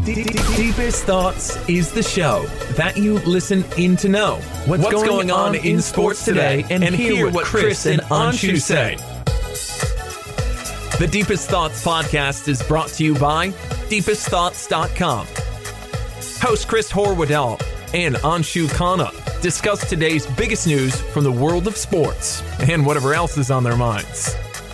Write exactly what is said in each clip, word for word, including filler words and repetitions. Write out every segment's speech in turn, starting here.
Deepest Thoughts is the show that you listen in to know what's, what's going, going on in sports today and, and hear what Chris and Anshu say. The Deepest Thoughts podcast is brought to you by deepest thoughts dot com. Host Chris Horwoodell and Anshu Khanna discuss today's biggest news from the world of sports and whatever else is on their minds.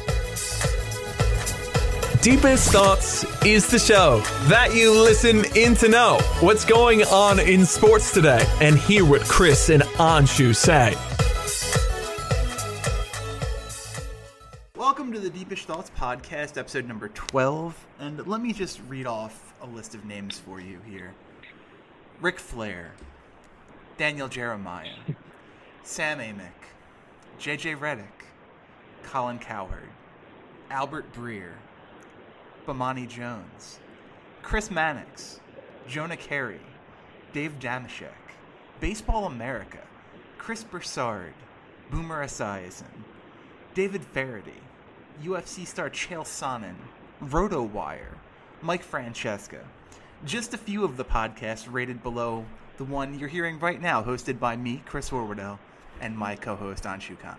Deepest Thoughts is the show that you listen in to know what's going on in sports today and hear what Chris and Anshu say. Welcome to the Deepest Thoughts podcast, episode number twelve. And let me just read off a list of names for you here. Ric Flair, Daniel Jeremiah, Sam Amick, J J Redick, Colin Cowherd, Albert Breer, Bomani Jones, Chris Mannix, Jonah Carey, Dave Damashek, Baseball America, Chris Broussard, Boomer Esiason, David Faraday, U F C star Chael Sonnen, RotoWire, Mike Francesca. Just a few of the podcasts rated below the one you're hearing right now, hosted by me, Chris Horwoodell, and my co-host, Anshu Khanna.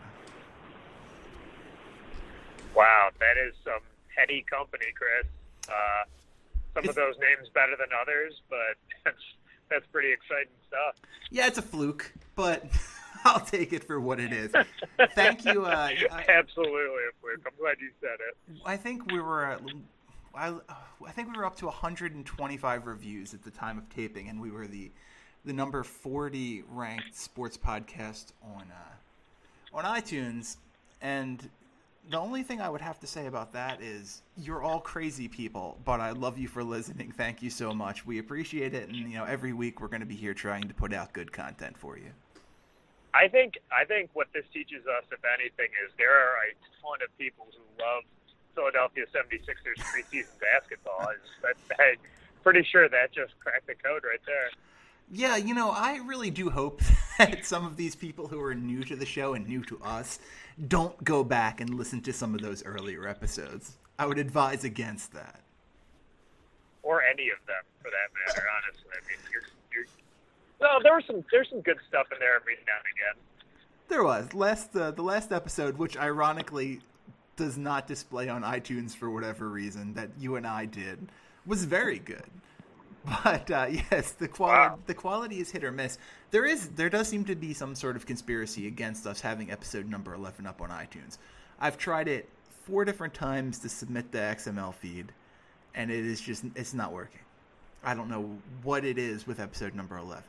Wow, that is some heady company, Chris. Uh, some it's, of those names better than others, but that's that's pretty exciting stuff. Yeah, it's a fluke, but I'll take it for what it is. Thank you. Uh, I, Absolutely a fluke. I'm glad you said it. I think we were, uh, I, I think we were up to one hundred twenty-five reviews at the time of taping, and we were the the number forty ranked sports podcast on uh, on iTunes, and the only thing I would have to say about that is you're all crazy people, but I love you for listening. Thank you so much. We appreciate it. And, you know, every week we're going to be here trying to put out good content for you. I think I think what this teaches us, if anything, is there are a ton of people who love Philadelphia seventy-sixers preseason basketball. I'm pretty sure that just cracked the code right there. Yeah, you know, I really do hope that some of these people who are new to the show and new to us don't go back and listen to some of those earlier episodes. I would advise against that. Or any of them, for that matter, honestly. I mean, you're, you're, well, there was some there's some good stuff in there every now and again. There was. Last uh, the last episode, which ironically does not display on iTunes for whatever reason, that you and I did, was very good. But uh, yes, the quality wow. the quality is hit or miss. There is there does seem to be some sort of conspiracy against us having episode number eleven up on iTunes. I've tried it four different times to submit the X M L feed, and it is just it's not working. I don't know what it is with episode number eleven.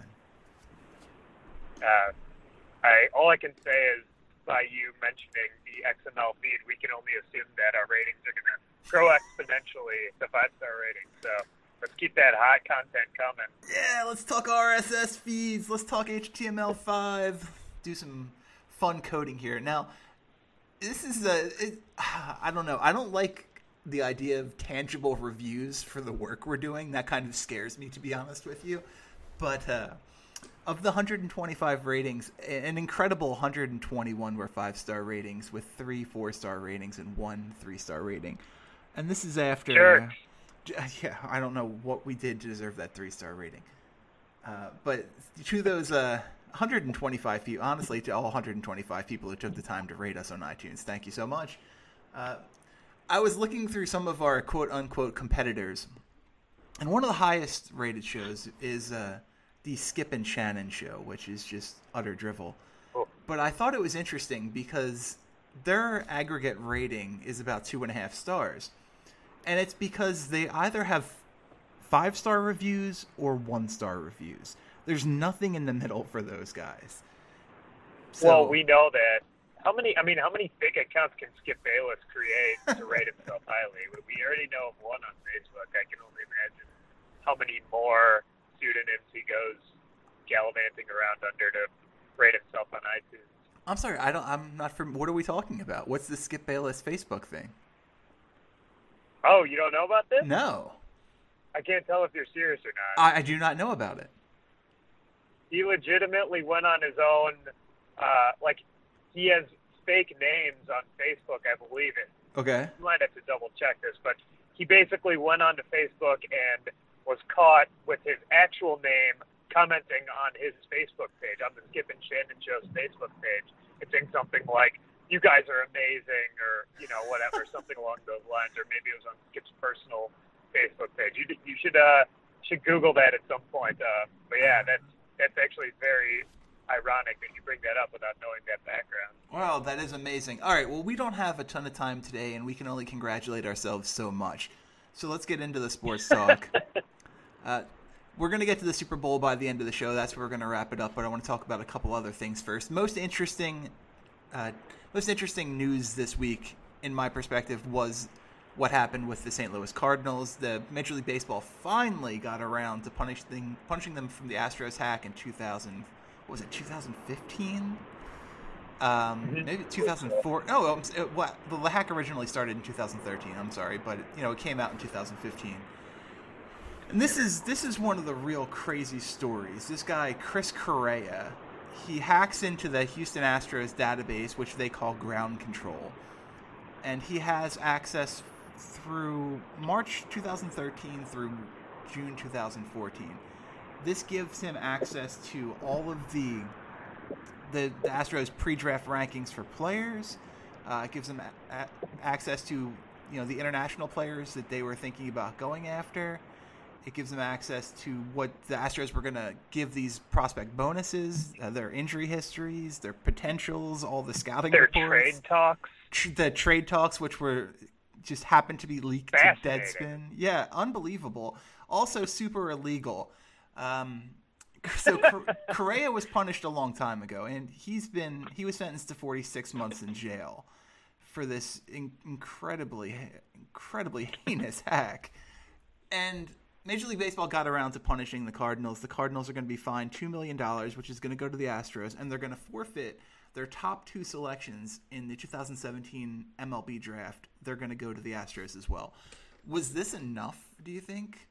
Uh, I all I can say is by you mentioning the X M L feed, we can only assume that our ratings are going to grow exponentially to five star ratings. So. Let's keep that hot content coming. Yeah, let's talk R S S feeds. Let's talk H T M L five. Do some fun coding here. Now, this is a... It, I don't know. I don't like the idea of tangible reviews for the work we're doing. That kind of scares me, to be honest with you. But uh, of the one hundred twenty-five ratings, an incredible one hundred twenty-one were five-star ratings with three four-star ratings and one three-star rating. And this is after... Sure. Uh, Yeah, I don't know what we did to deserve that three-star rating. Uh, but to those uh, one hundred twenty-five people, honestly, to all one hundred twenty-five people who took the time to rate us on iTunes, thank you so much. Uh, I was looking through some of our quote-unquote competitors, and one of the highest-rated shows is uh, the Skip and Shannon show, which is just utter drivel. Oh. But I thought it was interesting because their aggregate rating is about two and a half stars. And it's because they either have five-star reviews or one-star reviews. There's nothing in the middle for those guys. So, well, we know that. How many? I mean, how many fake accounts can Skip Bayless create to rate himself highly? We already know of one on Facebook. I can only imagine how many more pseudonyms he goes gallivanting around under to rate himself on iTunes. I'm sorry, I don't. I'm not from. What are we talking about? What's the Skip Bayless Facebook thing? Oh, you don't know about this? No. I can't tell if you're serious or not. I, I do not know about it. He legitimately went on his own, uh, like, he has fake names on Facebook, I believe it. Okay. You might have to double check this, but he basically went onto Facebook and was caught with his actual name commenting on his Facebook page, on the Skip and Shannon Show's Facebook page, and saying something like, "You guys are amazing," or, you know, whatever, something along those lines, or maybe it was on Skip's personal Facebook page. You you should uh should Google that at some point. Uh, but yeah, that's that's actually very ironic that you bring that up without knowing that background. Wow, that is amazing. All right, well, we don't have a ton of time today, and we can only congratulate ourselves so much. So let's get into the sports talk. uh, we're going to get to the Super Bowl by the end of the show. That's where we're going to wrap it up, but I want to talk about a couple other things first. Most interesting, uh, most interesting news this week, in my perspective, was what happened with the Saint Louis Cardinals. The Major League Baseball finally got around to punishing, punishing them from the Astros hack in two thousand. What was it, two thousand fifteen? Um, mm-hmm. Maybe two thousand four. Oh, it, what, the hack originally started in two thousand thirteen. I'm sorry, but you know it came out in two thousand fifteen. And this is this is one of the real crazy stories. This guy, Chris Correa, he hacks into the Houston Astros database, which they call ground control, and he has access through March two thousand thirteen through June two thousand fourteen. This gives him access to all of the the, the Astros pre-draft rankings for players. Uh, it gives him a, a, access to you know the international players that they were thinking about going after. It gives them access to what the Astros were going to give these prospect bonuses, uh, their injury histories, their potentials, all the scouting their reports. Their trade talks. Tr- the trade talks, which were just happened to be leaked to Deadspin. Yeah, unbelievable. Also super illegal. Um, so Correa was punished a long time ago, and he's been he was sentenced to forty-six months in jail for this in- incredibly, incredibly heinous hack. And Major League Baseball got around to punishing the Cardinals. The Cardinals are going to be fined two million dollars, which is going to go to the Astros, and they're going to forfeit their top two selections in the two thousand seventeen M L B draft. They're going to go to the Astros as well. Was this enough, do you think?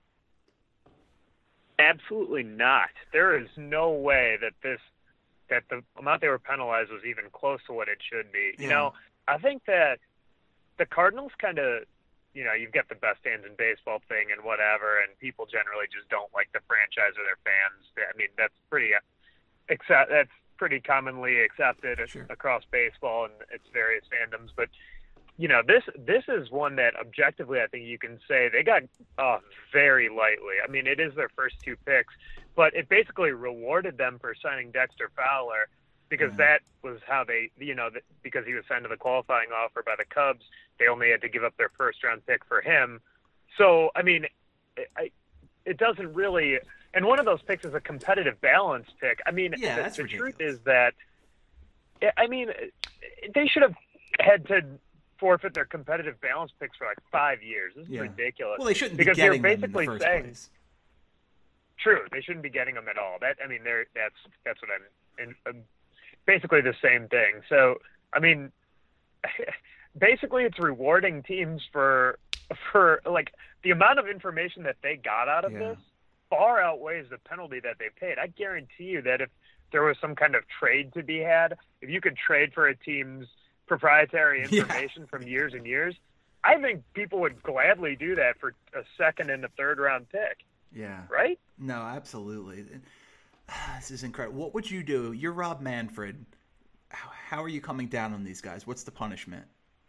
Absolutely not. There is no way that this, that the amount they were penalized was even close to what it should be. You yeah. know, I think that the Cardinals kind of, you know, you've got the best hands in baseball thing and whatever, and people generally just don't like the franchise or their fans. I mean, that's pretty, accept, that's pretty commonly accepted sure. across baseball and its various fandoms. But, you know, this this is one that objectively I think you can say they got uh, very lightly. I mean, it is their first two picks, but it basically rewarded them for signing Dexter Fowler because mm-hmm. that was how they, you know, because he was signed to the qualifying offer by the Cubs, they only had to give up their first round pick for him. So, I mean, it, I, it doesn't really, and one of those picks is a competitive balance pick. I mean, yeah, the, that's the ridiculous. truth is that, I mean, they should have had to forfeit their competitive balance picks for like five years. This is yeah. ridiculous. Well, they shouldn't be because getting you're them basically in the first saying, place. True, they shouldn't be getting them at all. That I mean, they're that's that's what I'm. In, um, basically the same thing. So I mean, basically it's rewarding teams for for like the amount of information that they got out of yeah. this far outweighs the penalty that they paid. I guarantee you that if there was some kind of trade to be had, if you could trade for a team's proprietary information yeah. from years and years, I think people would gladly do that for a second and a third round pick. Yeah. Right? No, absolutely. This is incredible. What would you do? You're Rob Manfred. How, how are you coming down on these guys? What's the punishment?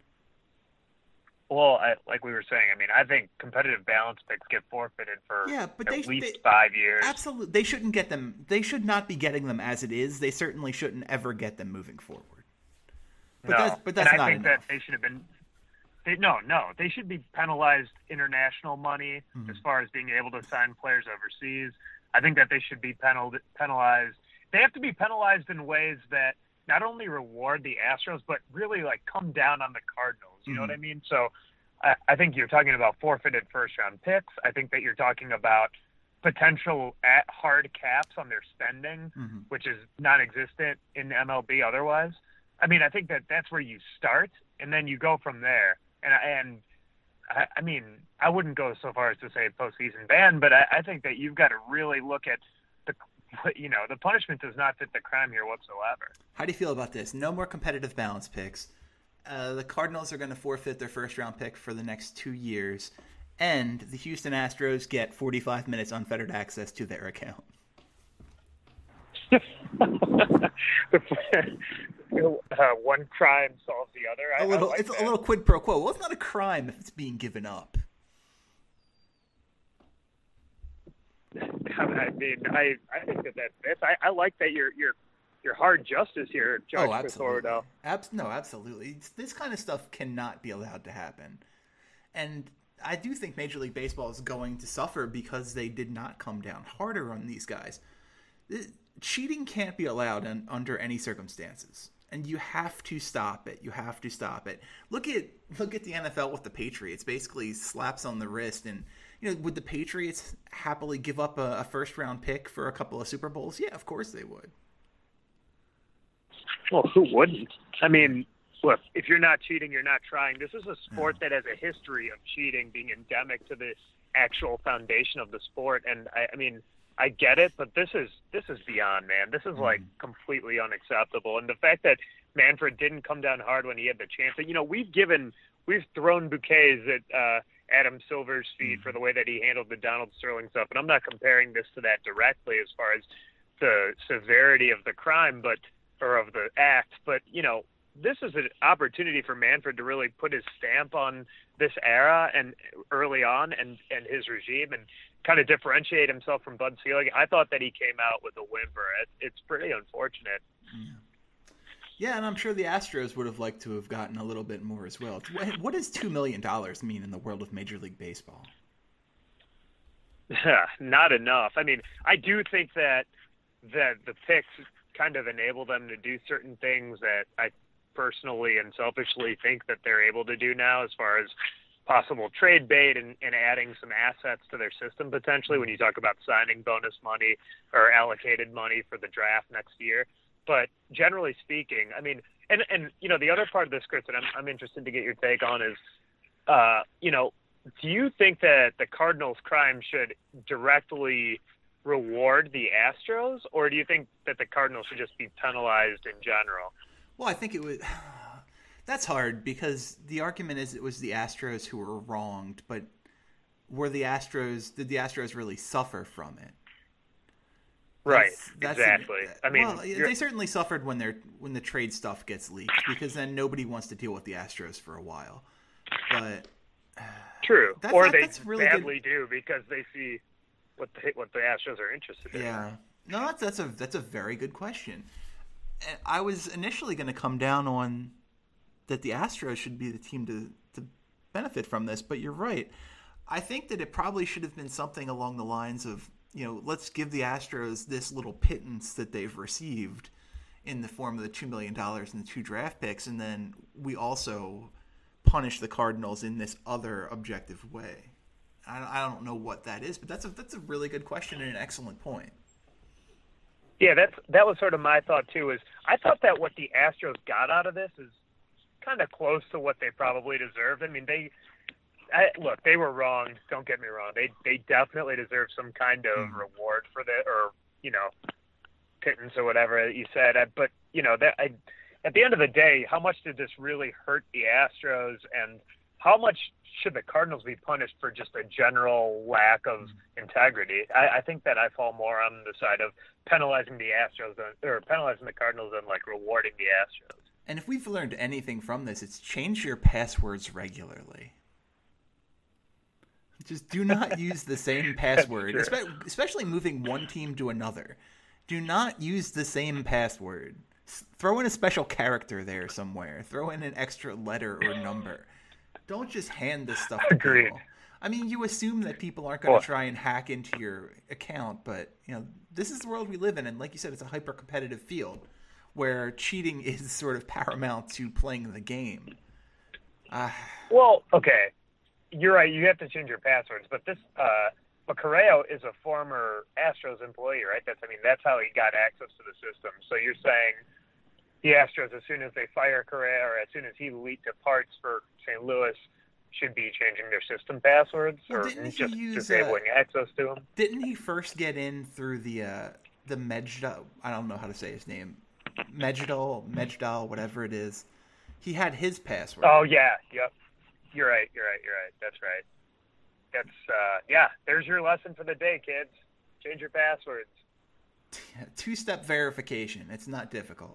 Well, I, like we were saying, I mean, I think competitive balance picks get forfeited for yeah, but at they, least they, five years. Absolutely. They shouldn't get them. They should not be getting them as it is. They certainly shouldn't ever get them moving forward. But no, that's, but that's and I not think enough. that they should have been they, – no, no. They should be penalized international money mm-hmm. as far as being able to sign players overseas. I think that they should be penal, penalized. They have to be penalized in ways that not only reward the Astros, but really, like, come down on the Cardinals. You mm-hmm. know what I mean? So I, I think you're talking about forfeited first-round picks. I think that you're talking about potential at hard caps on their spending, mm-hmm. which is non-existent in M L B otherwise. I mean, I think that that's where you start, and then you go from there. And, and I, I mean, I wouldn't go so far as to say postseason ban, but I, I think that you've got to really look at the, you know, the punishment does not fit the crime here whatsoever. How do you feel about this? No more competitive balance picks. Uh, the Cardinals are going to forfeit their first-round pick for the next two years, and the Houston Astros get forty-five minutes unfettered access to their account. uh, one crime solves the other. I, a little, I like it's that. a little quid pro quo. Well, it's not a crime if it's being given up. I mean, I, I think that that fits. I, I like that you're you're you're hard justice here, Judge Oh, absolutely. Pisordo. Abs- no, absolutely. It's, this kind of stuff cannot be allowed to happen. And I do think Major League Baseball is going to suffer because they did not come down harder on these guys. Cheating can't be allowed in, under any circumstances. And you have to stop it. You have to stop it. Look at look at the N F L with the Patriots. Basically slaps on the wrist. And, you know, would the Patriots happily give up a, a first-round pick for a couple of Super Bowls? Yeah, of course they would. Well, who wouldn't? I mean, look, if you're not cheating, you're not trying. This is a sport that has a history of cheating being endemic to the actual foundation of the sport. And, I, I mean, I get it, but this is this is beyond, man. This is, like, completely unacceptable. And the fact that Manfred didn't come down hard when he had the chance. You know, we've given – we've thrown bouquets at uh, Adam Silver's feet for the way that he handled the Donald Sterling stuff. And I'm not comparing this to that directly as far as the severity of the crime, but – or of the act, but, you know, this is an opportunity for Manfred to really put his stamp on this era and early on and, and his regime and kind of differentiate himself from Bud Selig. I thought that he came out with a whimper. It, it's pretty unfortunate. Yeah. yeah, and I'm sure the Astros would have liked to have gotten a little bit more as well. What does two million dollars mean in the world of Major League Baseball? Not enough. I mean, I do think that, that the picks kind of enable them to do certain things that I personally and selfishly think that they're able to do now as far as possible trade bait and, and adding some assets to their system potentially when you talk about signing bonus money or allocated money for the draft next year. But generally speaking, I mean, and, and you know, the other part of this, Chris, that I'm, I'm interested to get your take on is, uh, you know, do you think that the Cardinals' crime should directly reward the Astros, or do you think that the Cardinals should just be penalized in general? Well, I think it would. That's hard because the argument is it was the Astros who were wronged, but were the Astros? Did the Astros really suffer from it? Right. That's, that's exactly. A, I mean, well, they certainly suffered when they're when the trade stuff gets leaked because then nobody wants to deal with the Astros for a while. But true, that's, or that, they that's really badly good. do because they see what the what the Astros are interested in. Yeah, no, that's that's a that's a very good question. And I was initially going to come down on that the Astros should be the team to to benefit from this, but you're right. I think that it probably should have been something along the lines of, you know, let's give the Astros this little pittance that they've received in the form of the two million dollars and the two draft picks, and then we also punish the Cardinals in this other objective way. I don't know what that is, but that's a that's a really good question and an excellent point. Yeah, that's that was sort of my thought too. Is I thought that what the Astros got out of this is kind of close to what they probably deserved. I mean, they I, look, they were wrong. Don't get me wrong. They they definitely deserve some kind of mm. reward for that, or you know, pittance or whatever you said. But you know, that I, at the end of the day, how much did this really hurt the Astros, and how much should the Cardinals be punished for just a general lack of integrity? I, I think that I fall more on the side of penalizing the Astros than, or penalizing the Cardinals than like rewarding the Astros. And if we've learned anything from this, it's change your passwords regularly. Just do not use the same password, Espe- especially moving one team to another. Do not use the same password. S- throw in a special character there somewhere. Throw in an extra letter or number. Don't just hand this stuff to Agreed. people. I mean, you assume that people aren't going to try and hack into your account, but you know, this is the world we live in, and like you said, it's a hyper-competitive field where cheating is sort of paramount to playing the game. Uh, well, okay, you're right. You have to change your passwords, but this, uh, but Correa is a former Astros employee, right? That's, I mean, that's how he got access to the system. So you're saying the Astros, as soon as they fire Correa or as soon as he departs for Saint Louis, should be changing their system passwords well, or just use, disabling uh, access to them? Didn't he first get in through the uh, the Mejdal? I don't know how to say his name. Mejdal, Mejdal, whatever it is. He had his password. Oh yeah, yep. You're right. You're right. You're right. That's right. that's uh, yeah. There's your lesson for the day, kids. Change your passwords. Two-step verification. It's not difficult.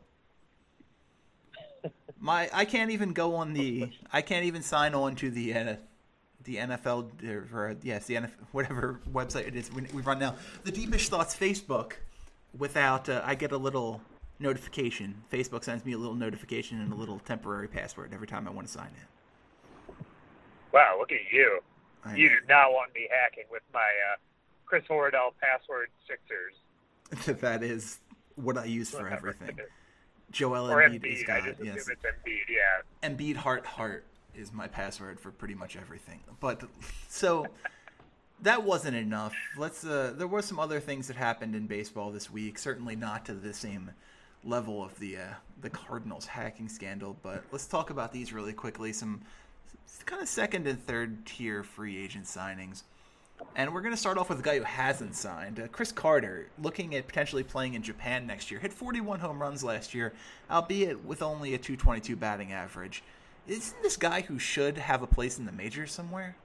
My, I can't even go on the. I can't even sign on to the uh, the N F L or yes, the N F L, whatever website it is we, we run now. The Deepish Thoughts Facebook without. Uh, I get a little notification. Facebook sends me a little notification and a little temporary password every time I want to sign in. Wow, look at you! I You know. do not want me hacking with my uh, Chris Horadell password Sixers. That is what I use for everything. Joel Or Embiid is Embiid. I God. just assume Yes. it's Embiid. Yeah. Embiid heart heart is my password for pretty much everything. But so that wasn't enough. Let's. Uh, there were some other things that happened in baseball this week. Certainly not to the same level of the uh, the Cardinals hacking scandal. But let's talk about these really quickly. Some kind of second and third tier free agent signings. And we're going to start off with a guy who hasn't signed. Uh, Chris Carter, looking at potentially playing in Japan next year, hit forty-one home runs last year, albeit with only a two twenty-two batting average. Isn't this guy who should have a place in the majors somewhere?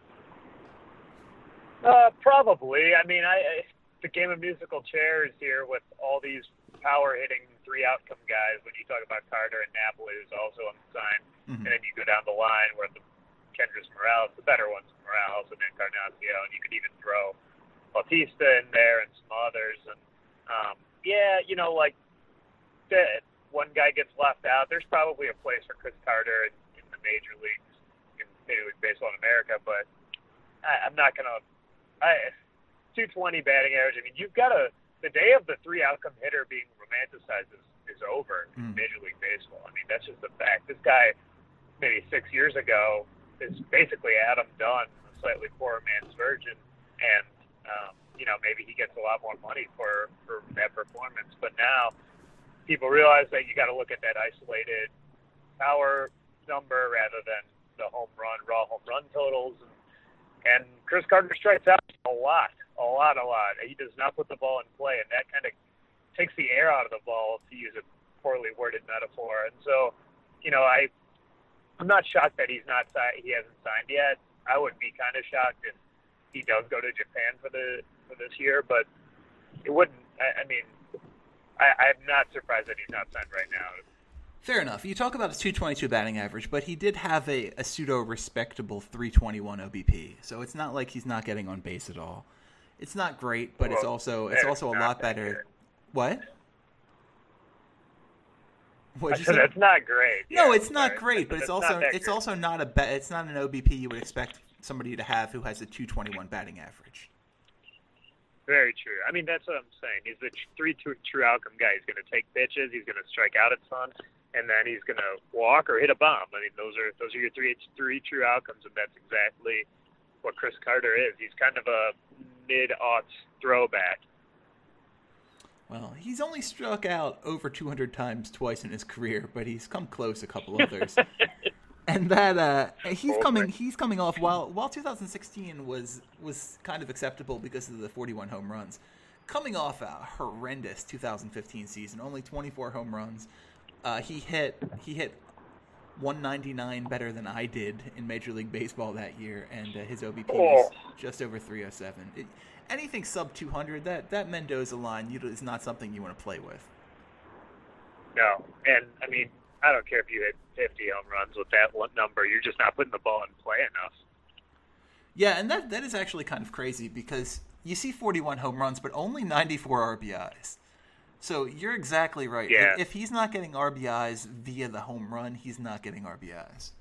Uh, probably. I mean, I, I the game of musical chairs here with all these power hitting three outcome guys. When you talk about Carter and Napoli, who's also unsigned, Mm-hmm. and then you go down the line where the Kendrys Morales, the better ones, Morales, and then Encarnacion, and you could even throw Bautista in there and some others. And um, yeah, you know, like the, one guy gets left out. There's probably a place for Chris Carter in, in the major leagues, in Major League Baseball in America, but I, I'm not gonna. I two twenty batting average. I mean, you've got to. The day of the three outcome hitter being romanticized is, is over in Mm. Major League Baseball. I mean, that's just a fact. This guy, maybe six years ago, is basically Adam Dunn, a slightly poorer man's version, and um, you know, maybe he gets a lot more money for for that performance. But now people realize that you got to look at that isolated power number rather than the home run, raw home run totals. And, and Chris Carter strikes out a lot, a lot, a lot. He does not put the ball in play, and that kind of takes the air out of the ball, to use a poorly worded metaphor. And so, you know, I, I'm not shocked that he's not si- he hasn't signed yet. I would be kind of shocked if he does go to Japan for the for this year, but it wouldn't. I, I mean, I, I'm not surprised that he's not signed right now. Fair enough. You talk about his two twenty-two batting average, but he did have a, a pseudo-respectable three twenty-one O B P, so it's not like he's not getting on base at all. It's not great, but it's Well, also it's that also is a not lot that better. good. What? I What'd you said say? that's not great. No, Yeah, it's not sorry. great, but That's it's also not that it's great. also not a be- it's not an O B P you would expect somebody to have who has a two twenty-one batting average. Very true. I mean, that's what I'm saying. He's the tr- three true, true outcome guy. He's going to take pitches. He's going to strike out a ton, and then he's going to walk or hit a bomb. I mean, those are those are your three three true outcomes, and that's exactly what Chris Carter is. He's kind of a mid-aughts throwback. Well, he's only struck out over two hundred times twice in his career, but he's come close a couple others. And that uh, he's Over. coming he's coming off while while two thousand sixteen was was kind of acceptable because of the forty-one home runs. Coming off a horrendous two thousand fifteen season, only twenty-four home runs. Uh, he hit he hit one ninety-nine better than I did in Major League Baseball that year, and uh, his O B P was just over three oh seven. It, anything sub two hundred, that, that Mendoza line you, is not something you want to play with. No, and I mean, I don't care if you hit fifty home runs with that one number. You're just not putting the ball in play enough. Yeah, and that that is actually kind of crazy because you see forty-one home runs, but only ninety-four R B Is. So you're exactly right. Yeah. If, if he's not getting R B Is via the home run, he's not getting R B Is.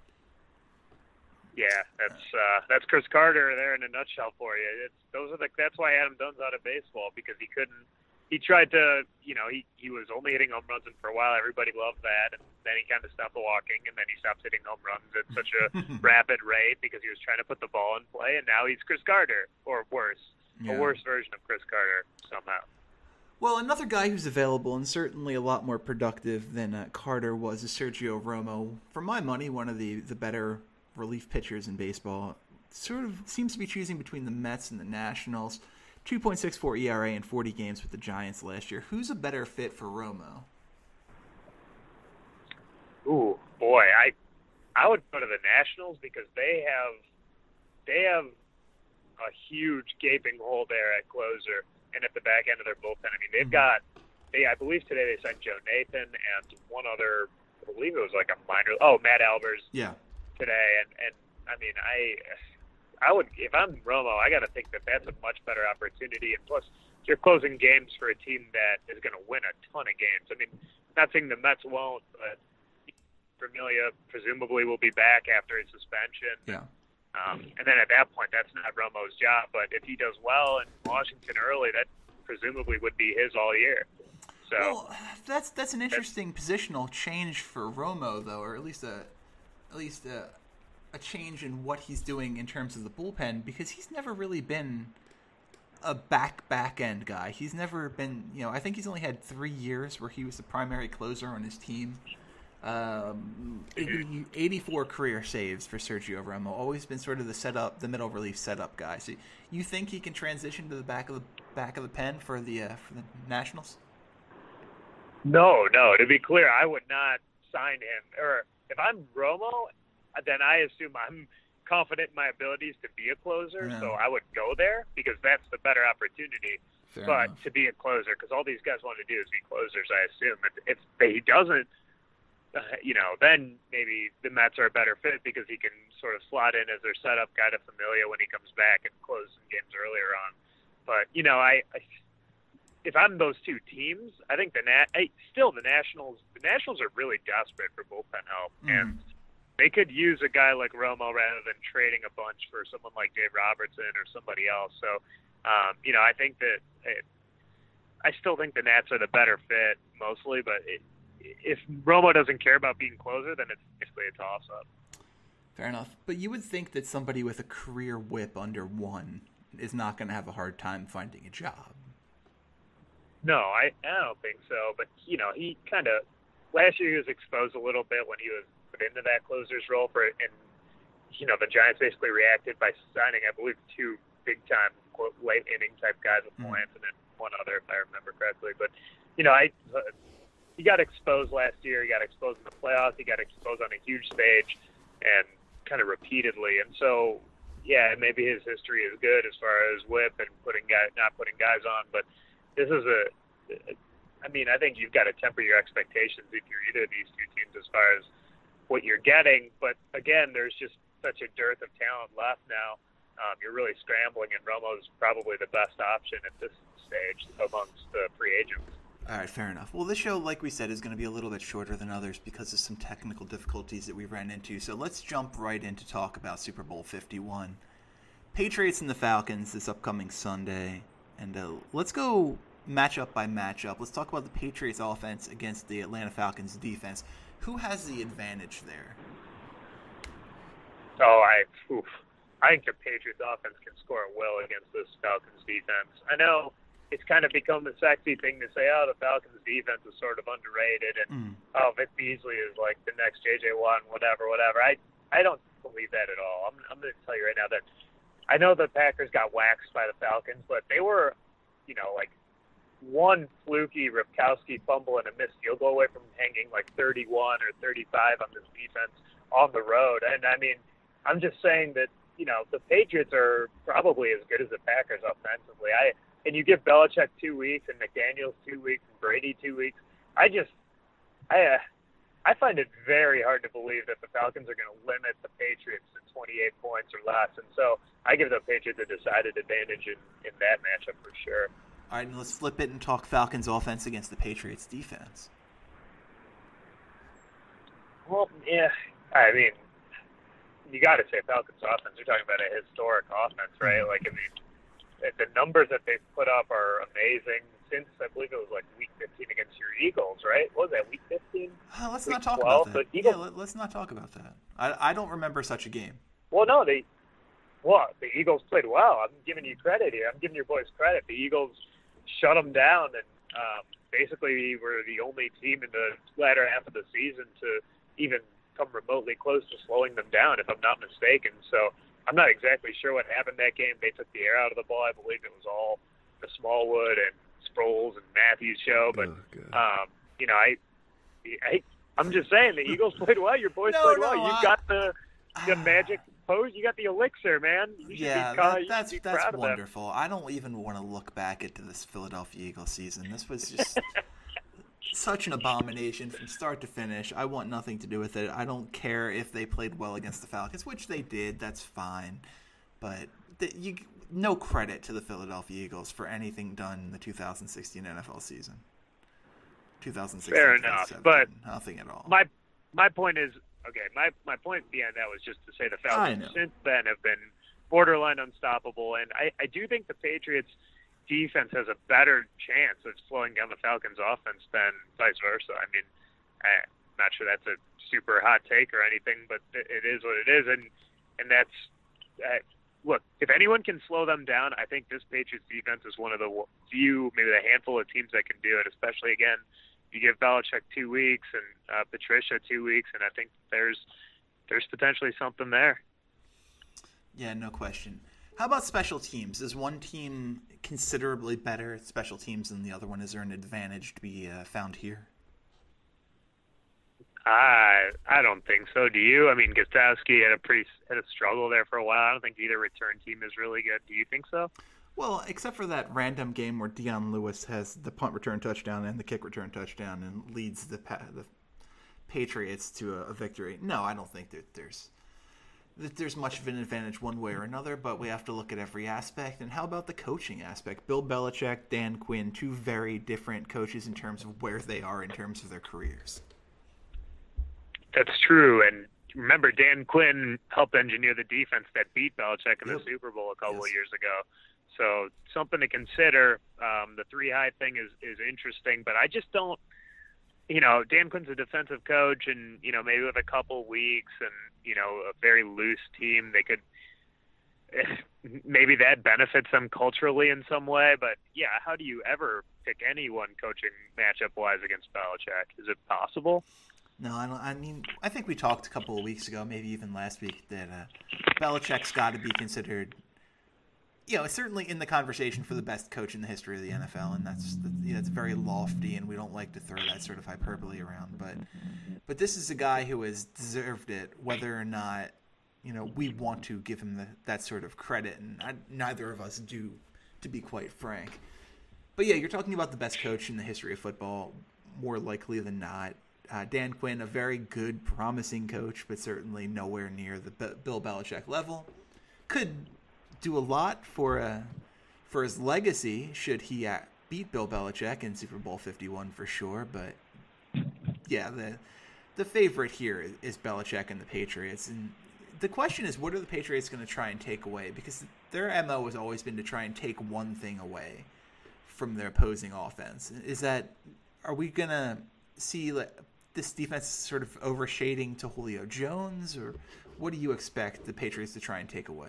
Yeah, that's uh, that's Chris Carter there in a nutshell for you. It's those are the that's why Adam Dunn's out of baseball, because he couldn't. He tried to, you know, he, he was only hitting home runs, and for a while everybody loved that, and then he kind of stopped walking, and then he stopped hitting home runs at such a rapid rate because he was trying to put the ball in play, and now he's Chris Carter, or worse, Yeah. a worse version of Chris Carter somehow. Well, another guy who's available and certainly a lot more productive than uh, Carter was is Sergio Romo. For my money, one of the, the better relief pitchers in baseball. Sort of seems to be choosing between the Mets and the Nationals. two point six four E R A in forty games with the Giants last year. Who's a better fit for Romo? Ooh, boy, I I would go to the Nationals because they have they have a huge gaping hole there at closer and at the back end of their bullpen. I mean, they've got, they I believe today they signed Joe Nathan and one other, I believe it was like a minor, oh, Matt Albers yeah. today. And, and I mean, I I would, if I'm Romo, I got to think that that's a much better opportunity. And plus, you're closing games for a team that is going to win a ton of games. I mean, not saying the Mets won't, but Familia presumably will be back after his suspension. Yeah. Um, and then at that point, that's not Romo's job. But if he does well in Washington early, that presumably would be his all year. So well, that's that's an interesting that's, positional change for Romo, though, or at least a at least a, a change in what he's doing in terms of the bullpen, because he's never really been a back back end guy. He's never been, you know, I think he's only had three years where he was the primary closer on his team. Um, eighty, eighty-four career saves for Sergio Romo. Always been sort of the setup, the middle relief setup guy. So you think he can transition to the back of the back of the pen for the uh, for the Nationals? No, no. To be clear, I would not sign him. Or if I'm Romo, then I assume I'm confident in my abilities to be a closer. Yeah. So I would go there because that's the better opportunity. Fair but enough. To be a closer, because all these guys want to do is be closers, I assume. If, if he doesn't, you know, then maybe the Mets are a better fit because he can sort of slot in as their setup guy to Familia when he comes back and close some games earlier on. But, you know, I, I if I'm those two teams, I think the Nat, I, still the Nationals, the Nationals are really desperate for bullpen help. Mm. And they could use a guy like Romo rather than trading a bunch for someone like Dave Robertson or somebody else. So, um, you know, I think that it, I still think the Nats are the better fit mostly, but it, if Romo doesn't care about being closer, then it's basically a toss-up. Fair enough. But you would think that somebody with a career whip under one is not going to have a hard time finding a job. No, I, I don't think so. But, you know, he kind of – last year he was exposed a little bit when he was put into that closer's role for it. And, you know, the Giants basically reacted by signing, I believe, two big-time late-inning type guys with Mm. Melanson and one other, if I remember correctly. But, you know, I uh, – he got exposed last year. He got exposed in the playoffs. He got exposed on a huge stage and kind of repeatedly. And so, yeah, maybe his history is good as far as whip and putting guys, not putting guys on. But this is a, I mean, I think you've got to temper your expectations if you're either of these two teams as far as what you're getting. But, again, there's just such a dearth of talent left now. Um, you're really scrambling, and Romo's probably the best option at this stage amongst the free agents. All right, fair enough. Well, this show, like we said, is going to be a little bit shorter than others because of some technical difficulties that we ran into. So let's jump right in to talk about Super Bowl fifty-one. Patriots and the Falcons this upcoming Sunday. And uh, let's go matchup by matchup. Let's talk about the Patriots offense against the Atlanta Falcons defense. Who has the advantage there? Oh, I oof. I think the Patriots offense can score at will against this Falcons defense. I know it's kind of become the sexy thing to say, oh, the Falcons defense is sort of underrated, and Mm. oh, Vic Beasley is like the next J J Watt, whatever, whatever. I I don't believe that at all. I'm I'm going to tell you right now that I know the Packers got waxed by the Falcons, but they were, you know, like one fluky Ripkowski fumble and a missed field goal away from hanging like thirty-one or thirty-five on this defense on the road. And I mean, I'm just saying that, you know, the Patriots are probably as good as the Packers offensively. I And you give Belichick two weeks and McDaniels two weeks and Brady two weeks. I just, I, uh, I find it very hard to believe that the Falcons are going to limit the Patriots to twenty-eight points or less. And so I give the Patriots a decided advantage in, in that matchup for sure. All right, and let's flip it and talk Falcons offense against the Patriots defense. Well, yeah, I mean, you got to say Falcons offense. You're talking about a historic offense, right? Like, I mean, the numbers that they've put up are amazing since, I believe it was like week fifteen against your Eagles, right? What was that, week fifteen? Uh, let's week not talk twelve? about that. The Eagles, yeah, let, let's not talk about that. I, I don't remember such a game. Well, no, they, well, the Eagles played well. I'm giving you credit here. I'm giving your boys credit. The Eagles shut them down and um, basically were the only team in the latter half of the season to even come remotely close to slowing them down, if I'm not mistaken. So I'm not exactly sure what happened that game. They took the air out of the ball. I believe it was all the Smallwood and Sproles and Matthews show. But, oh, um, you know, I, I, I'm just saying the Eagles played well. Your boys no, played no, well. You've I, got the the magic post. You got the elixir, man. You yeah, be, that, you that's be that's proud wonderful. I don't even want to look back into this Philadelphia Eagles season. This was just such an abomination from start to finish. I want nothing to do with it. I don't care if they played well against the Falcons, which they did. That's fine. But the, you, no credit to the Philadelphia Eagles for anything done in the two thousand sixteen N F L season. twenty sixteen, Fair enough, but nothing at all. My my point is, okay, my, my point behind that was just to say the Falcons since then have been borderline unstoppable, and I, I do think the Patriots' defense has a better chance of slowing down the Falcons' offense than vice versa. I mean, I'm not sure that's a super hot take or anything, but it is what it is, and and that's uh, look, if anyone can slow them down, I think this Patriots defense is one of the few, maybe the handful of teams that can do it, especially, again, you give Belichick two weeks and uh, Patricia two weeks, and I think there's there's potentially something there. Yeah, no question. How about special teams? Is one team considerably better at special teams than the other one? Is there an advantage to be uh, found here? I I don't think so. Do you? I mean, Gostowski had a pretty had a struggle there for a while. I don't think either return team is really good. Do you think so? Well, except for that random game where Dion Lewis has the punt return touchdown and the kick return touchdown and leads the the Patriots to a, a victory. No, I don't think that there's that there's much of an advantage one way or another, but we have to look at every aspect. And how about the coaching aspect? Bill Belichick, Dan Quinn, two very different coaches in terms of where they are in terms of their careers. That's true, and remember, Dan Quinn helped engineer the defense that beat Belichick in yep. the Super Bowl a couple yes. of years ago. So something to consider. Um, the three high thing is, is interesting, but I just don't, you know, Dan Quinn's a defensive coach, and, you know, maybe with a couple weeks and, you know, a very loose team, they could, maybe that benefits them culturally in some way. But, yeah, how do you ever pick anyone coaching matchup-wise against Belichick? Is it possible? No, I don't. I mean, I think we talked a couple of weeks ago, maybe even last week, that uh, Belichick's got to be considered, you know, certainly in the conversation for the best coach in the history of the N F L, and that's you know, it's very lofty, and we don't like to throw that sort of hyperbole around. But, but this is a guy who has deserved it, whether or not, you know, we want to give him the, that sort of credit, and I, neither of us do, to be quite frank. But yeah, you're talking about the best coach in the history of football, more likely than not. Uh, Dan Quinn, a very good, promising coach, but certainly nowhere near the B- Bill Belichick level. Could do a lot for uh, for his legacy should he uh, beat Bill Belichick in Super Bowl fifty-one for sure. But yeah, the the favorite here is, is Belichick and the Patriots. And the question is, what are the Patriots going to try and take away? Because their M O has always been to try and take one thing away from their opposing offense. Is that, are we going to see like this defense sort of overshading to Julio Jones, or what do you expect the Patriots to try and take away?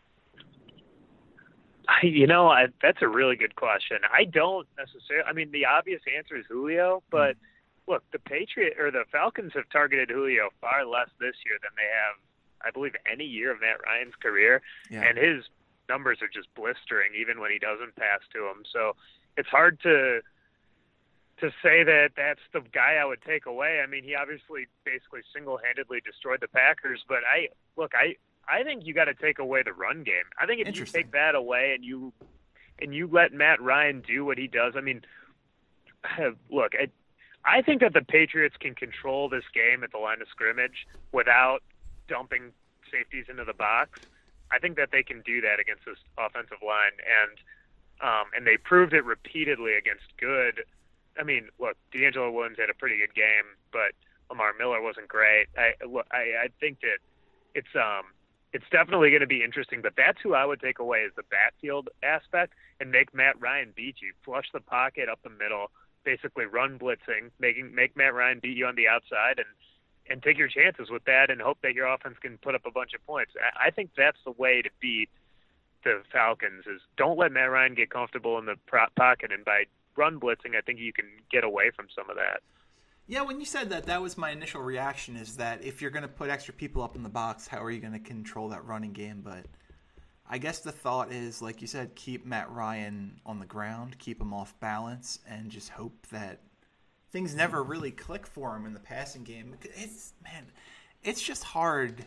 I, you know, I, that's a really good question. I don't necessarily. I mean, the obvious answer is Julio, but mm. look, the Patriot or the Falcons have targeted Julio far less this year than they have, I believe, any year of Matt Ryan's career, yeah. and his numbers are just blistering, even when he doesn't pass to him. So it's hard to. To say that that's the guy I would take away. I mean, he obviously basically single-handedly destroyed the Packers, but I look, I, I think you got to take away the run game. I think if you take that away and you and you let Matt Ryan do what he does, I mean, look, I, I think that the Patriots can control this game at the line of scrimmage without dumping safeties into the box. I think that they can do that against this offensive line, and um, and they proved it repeatedly against good. I mean, look, D'Angelo Williams had a pretty good game, but Lamar Miller wasn't great. I look, I, I think that it's um, it's definitely going to be interesting. But that's who I would take away is the backfield aspect and make Matt Ryan beat you, flush the pocket up the middle, basically run blitzing, making make Matt Ryan beat you on the outside, and and take your chances with that, and hope that your offense can put up a bunch of points. I, I think that's the way to beat the Falcons is don't let Matt Ryan get comfortable in the pro- pocket, and by run blitzing, I think you can get away from some of that. Yeah, when you said that, that was my initial reaction, is that if you're going to put extra people up in the box, how are you going to control that running game? But I guess the thought is, like you said, keep Matt Ryan on the ground, keep him off balance, and just hope that things never really click for him in the passing game. It's, man, it's just hard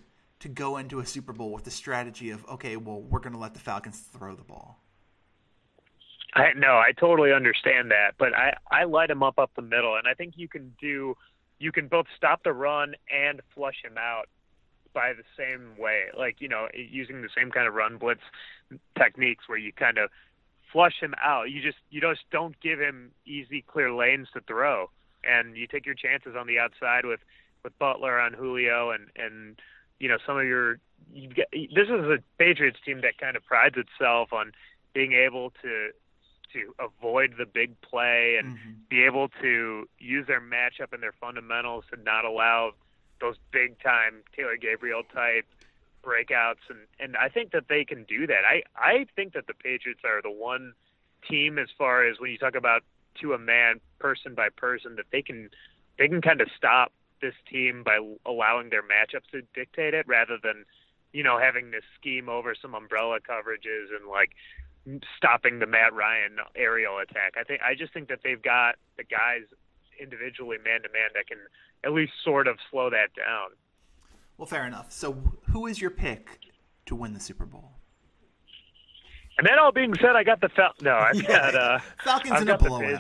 to go into a Super Bowl with the strategy of, okay, well, we're going to let the Falcons throw the ball. I no, I totally understand that, but I, I light him up up the middle, and I think you can do you can both stop the run and flush him out by the same way, like, you know, using the same kind of run blitz techniques where you kind of flush him out. You just you just don't give him easy, clear lanes to throw, and you take your chances on the outside with, with Butler on Julio, and and you know some of your you get, this is a Patriots team that kind of prides itself on being able to. to avoid the big play and mm-hmm. be able to use their matchup and their fundamentals to not allow those big time Taylor Gabriel type breakouts. And, and I think that they can do that. I, I think that the Patriots are the one team, as far as when you talk about to a man, person by person, that they can, they can kind of stop this team by allowing their matchups to dictate it, rather than, you know, having this scheme over some umbrella coverages and like, stopping the Matt Ryan aerial attack. I think I just think that they've got the guys individually, man to man, that can at least sort of slow that down. Well, fair enough. So, who is your pick to win the Super Bowl? And that all being said, I got the Fal- no, I've yeah. got uh, Falcons I've in got a blowout.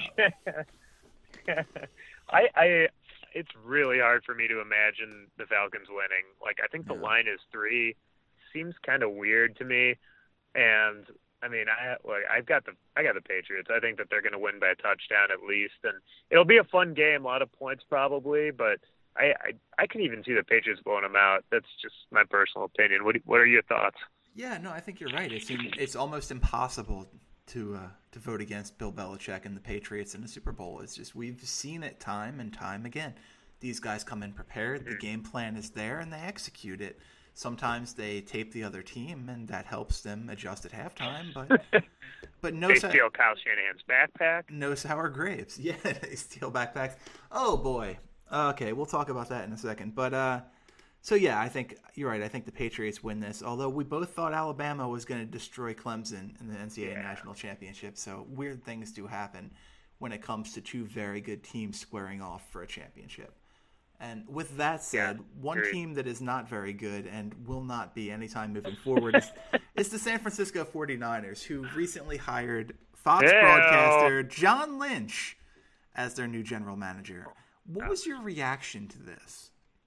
I, I, it's really hard for me to imagine the Falcons winning. Like, I think the yeah. line is three. Seems kind of weird to me, and. I mean, I like I've got the I got the Patriots. I think that they're going to win by a touchdown at least, and it'll be a fun game, a lot of points probably. But I I, I can even see the Patriots blowing them out. That's just my personal opinion. What what are your thoughts? Yeah, no, I think you're right. It's it's almost impossible to uh, to vote against Bill Belichick and the Patriots in the Super Bowl. It's just we've seen it time and time again. These guys come in prepared. The game plan is there, and they execute it. Sometimes they tape the other team, and that helps them adjust at halftime. But but no, they steal Kyle Shanahan's backpack. No sour grapes. Yeah, they steal backpacks. Oh boy. Okay, we'll talk about that in a second. But uh, so yeah, I think you're right. I think the Patriots win this. Although we both thought Alabama was going to destroy Clemson in the N C double A yeah. National Championship. So weird things do happen when it comes to two very good teams squaring off for a championship. And with that said, yeah, one great. team that is not very good and will not be anytime moving forward is, is the San Francisco forty-niners, who recently hired Fox Ew. broadcaster John Lynch as their new general manager. What was your reaction to this?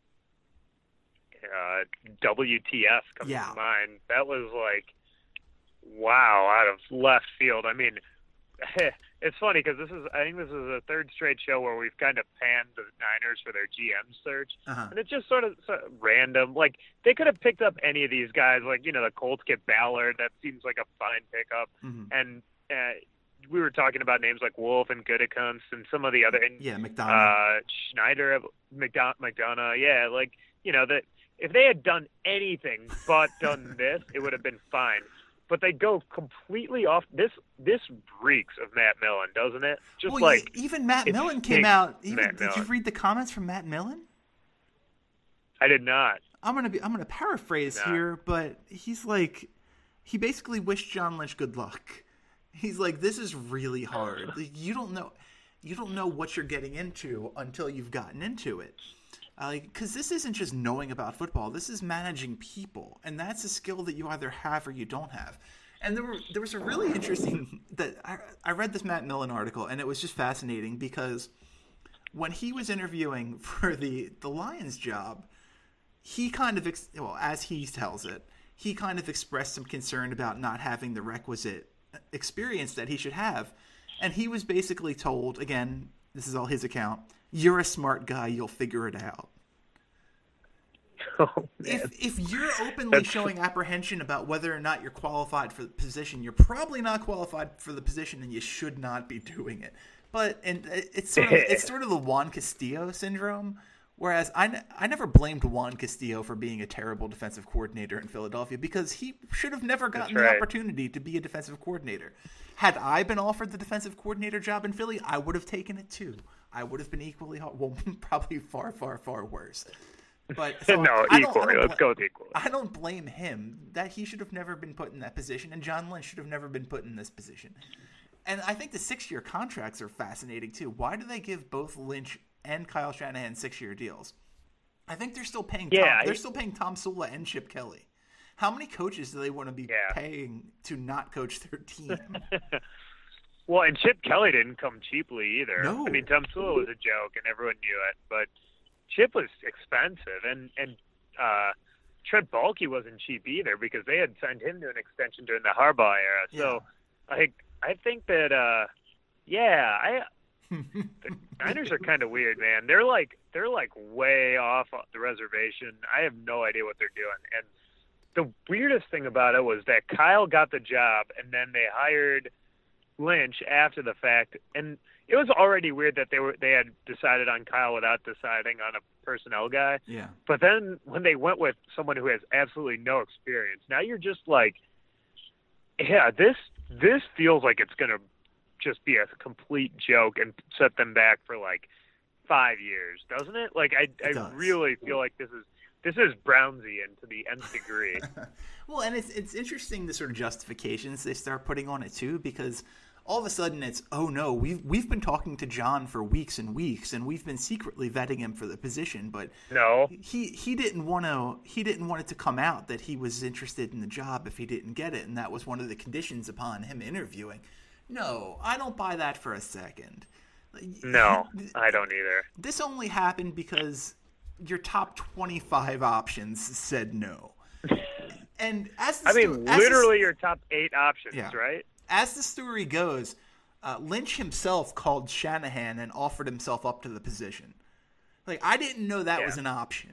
Uh, W T F comes yeah. to mind. That was like, wow, out of left field. I mean, it's funny because this is, I think this is the third straight show where we've kind of panned the Niners for their G M search. Uh-huh. And it's just sort of, sort of random. Like, they could have picked up any of these guys. Like, you know, the Colts get Ballard. That seems like a fine pickup. Mm-hmm. And uh, we were talking about names like Wolf and Gutekunst and some of the other. And, yeah, McDonough. Uh, Schneider, McDonough, McDonough. Yeah, like, you know, that if they had done anything but done this, it would have been fine. But they go completely off. This this reeks of Matt Millen, doesn't it? Just well, like even Matt Millen came out. Even, Matt did Millen. you read the comments from Matt Millen? I did not. I'm gonna be. I'm gonna paraphrase here, but he's like, he basically wished John Lynch good luck. He's like, this is really hard. Like, you don't know, you don't know what you're getting into until you've gotten into it. Uh, like, because this isn't just knowing about football. This is managing people, and that's a skill that you either have or you don't have. And there were there was a really interesting that I, I read this Matt Millen article, and it was just fascinating because when he was interviewing for the the Lions job, he kind of ex- well, as he tells it, he kind of expressed some concern about not having the requisite experience that he should have, and he was basically told, again, this is all his account, you're a smart guy, you'll figure it out. Oh, if if you're openly That's... showing apprehension about whether or not you're qualified for the position, you're probably not qualified for the position, and you should not be doing it. But and it's sort of it's sort of the Juan Castillo syndrome. Whereas I, I never blamed Juan Castillo for being a terrible defensive coordinator in Philadelphia because he should have never gotten right. the opportunity to be a defensive coordinator. Had I been offered the defensive coordinator job in Philly, I would have taken it too. I would have been equally hard, well, probably far, far, far worse. But so no, I equally. Don't, I Let's go with equally. I don't blame him. That he should have never been put in that position, and John Lynch should have never been put in this position. And I think the six-year contracts are fascinating too. Why do they give both Lynch and Kyle Shanahan six-year deals? I think they're still paying. Yeah, Tom, I, they're still paying Tom Sula and Chip Kelly. How many coaches do they want to be yeah. paying to not coach their team? Well, and Chip Kelly didn't come cheaply either. No. I mean, Tom Sula was a joke, and everyone knew it. But Chip was expensive, and and uh, Trent Baalke wasn't cheap either because they had signed him to an extension during the Harbaugh era. So yeah. I I think that uh, yeah, I the Niners are kind of weird, man. They're like they're like way off the reservation. I have no idea what they're doing, and the weirdest thing about it was that Kyle got the job, and then they hired Lynch after the fact, and it was already weird that they were they had decided on Kyle without deciding on a personnel guy. Yeah. But then when they went with someone who has absolutely no experience, now you're just like, yeah, this this feels like it's gonna just be a complete joke and set them back for like five years, doesn't it? Like I I does. really feel like this is this is Brownsian to the nth degree. Well, and it's it's interesting the sort of justifications they start putting on it too, because all of a sudden it's, oh no, we've we've been talking to John for weeks and weeks, and we've been secretly vetting him for the position, but no, he he didn't want to he didn't want it to come out that he was interested in the job if he didn't get it, and that was one of the conditions upon him interviewing. No, I don't buy that for a second. No, I don't either. This only happened because your top twenty-five options said no. And as the I mean, sto- literally the, your top eight options, yeah. right? As the story goes, uh, Lynch himself called Shanahan and offered himself up to the position. Like, I didn't know that yeah. was an option.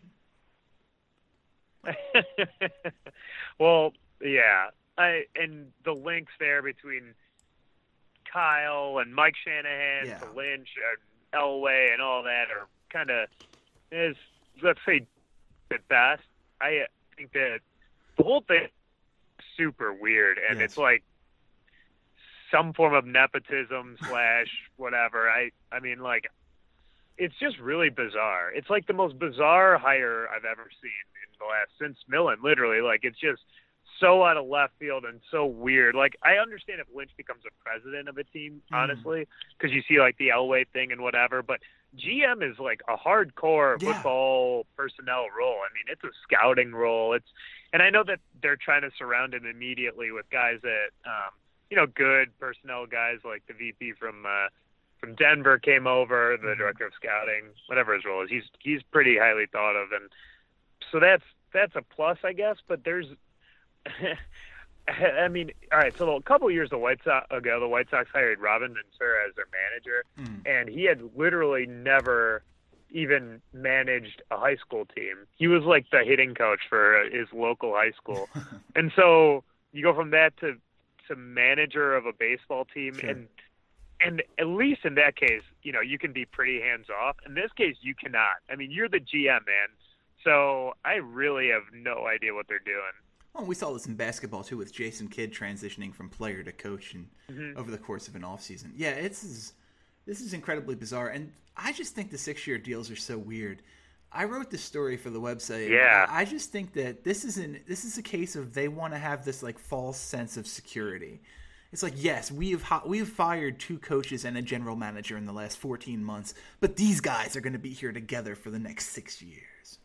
Well, yeah, I and the links there between Kyle and Mike Shanahan yeah. to Lynch and Elway and all that are kind of is let's say at best. I think that the whole thing is super weird, and yes. it's like some form of nepotism slash whatever. I I mean, like, it's just really bizarre. It's like the most bizarre hire I've ever seen in the last since Millen. Literally, like, it's just so out of left field and so weird. Like, I understand if Lynch becomes a president of a team, mm. honestly, because you see like the Elway thing and whatever. But G M is like a hardcore yeah. football personnel role. I mean, it's a scouting role. It's and I know that they're trying to surround him immediately with guys that, um, you know, good personnel guys like the V P from uh, from Denver came over, the director of scouting, whatever his role is. He's he's pretty highly thought of, and so that's that's a plus, I guess. But there's, I mean, all right. So a couple of years the White Sox ago, the White Sox hired Robin Ventura as their manager, mm. and he had literally never even managed a high school team. He was like the hitting coach for his local high school, and so you go from that to to manager of a baseball team, sure. and and at least in that case, you know, you can be pretty hands off. In this case, you cannot. I mean, you're the G M, man. So I really have no idea what they're doing. Well, we saw this in basketball too, with Jason Kidd transitioning from player to coach and mm-hmm. over the course of an offseason. Yeah, it's is, this is incredibly bizarre, and I just think the six-year deals are so weird. I wrote this story for the website. Yeah. I just think that this is an this is a case of they want to have this like false sense of security. It's like, yes, we have we have fired two coaches and a general manager in the last fourteen months, but these guys are going to be here together for the next six years.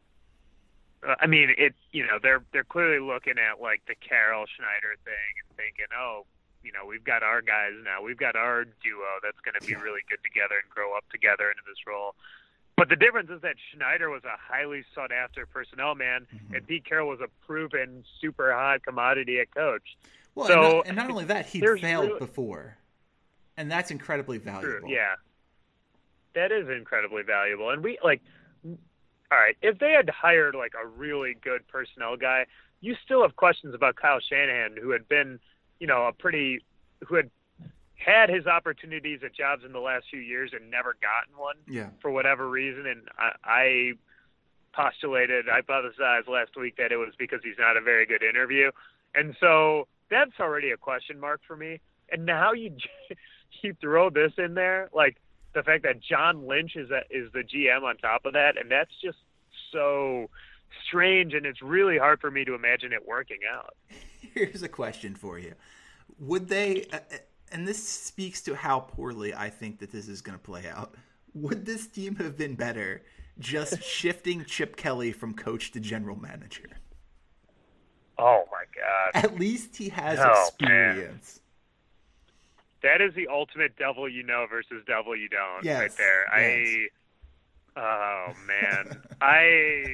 Uh, I mean, it. You know, they're they're clearly looking at like the Carroll Schneider thing and thinking, oh, you know, we've got our guys now, we've got our duo that's going to be really good together and grow up together into this role. But the difference is that Schneider was a highly sought-after personnel man, mm-hmm. and Pete Carroll was a proven super hot commodity at coach. Well, so, and, not, and not only that, he'd failed really, before, and that's incredibly valuable. True, yeah, that is incredibly valuable. And we like, all right, if they had hired like a really good personnel guy, you still have questions about Kyle Shanahan, who had been, you know, a pretty, who had had his opportunities at jobs in the last few years and never gotten one yeah. for whatever reason. And I, I postulated, hypothesized last week that it was because he's not a very good interview. And so that's already a question mark for me. And now you you throw this in there, like the fact that John Lynch is a, is the G M on top of that, and that's just so strange, and it's really hard for me to imagine it working out. Here's a question for you. Would they, uh, and this speaks to how poorly I think that this is going to play out, would this team have been better just shifting Chip Kelly from coach to general manager. Oh my God! At least he has Oh, experience. That is the ultimate devil you know versus devil you don't, Yes, right there. yes. I, oh man, I,